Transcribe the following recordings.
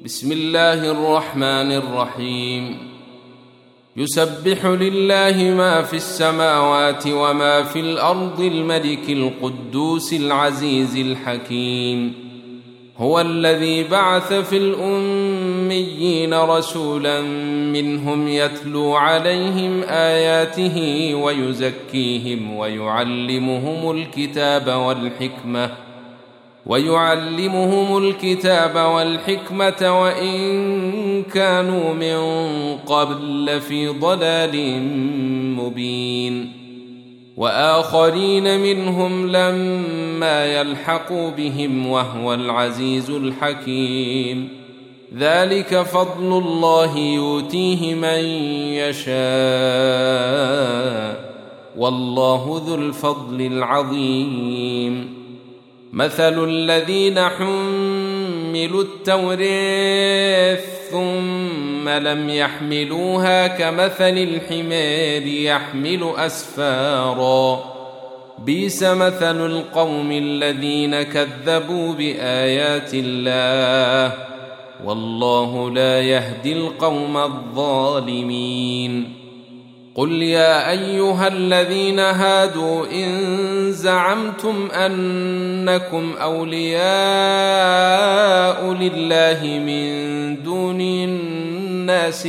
بسم الله الرحمن الرحيم. يسبح لله ما في السماوات وما في الأرض الملك القدوس العزيز الحكيم. هو الذي بعث في الأميين رسولا منهم يتلو عليهم آياته ويزكيهم ويعلمهم الكتاب والحكمة وإن كانوا من قبل لفي ضلال مبين، وآخرين منهم لما يلحقوا بهم وهو العزيز الحكيم. ذلك فضل الله يؤتيه من يشاء والله ذو الفضل العظيم. مثل الذين حملوا التوراة ثم لم يحملوها كمثل الحمار يحمل أسفارا، بئس مثل القوم الذين كذبوا بآيات الله والله لا يهدي القوم الظالمين. قل يا أيها الذين هادوا إن زعمتم أنكم أولياء لله من دون الناس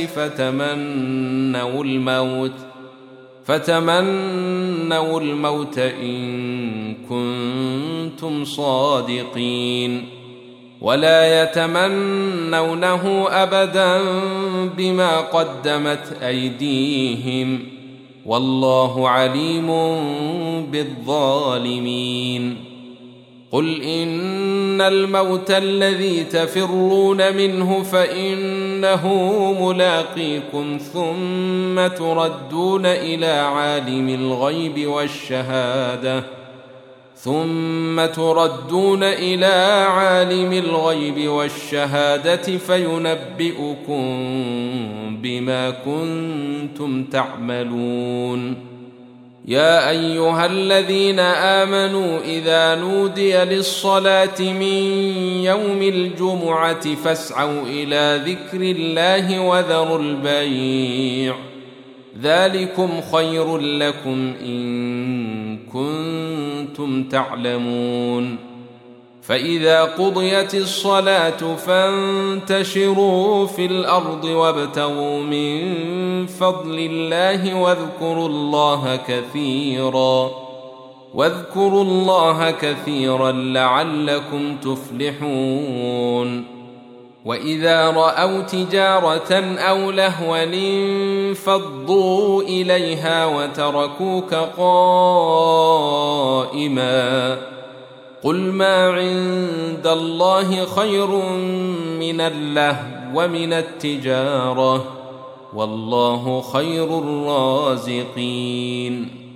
فتمنوا الموت إن كنتم صادقين، ولا يتمنونه أبدا بما قدمت أيديهم والله عليم بالظالمين. قل إن الموت الذي تفرون منه فإنه ملاقيكم ثم تردون إلى عالم الغيب والشهادة فينبئكم بما كنتم تعملون. يا أيها الذين آمنوا إذا نودي للصلاة من يوم الجمعة فاسعوا إلى ذكر الله وذروا البيع، ذلكم خير لكم إن كنتم تعلمون. فإذا قضيت الصلاة فانتشروا في الأرض وابتغوا من فضل الله واذكروا الله كثيرا لعلكم تفلحون. وإذا رأوا تجارة أو لهوا انفضوا إليها وتركوك قائما. قل ما عند الله خير من اللهو ومن التجارة والله خير الرازقين.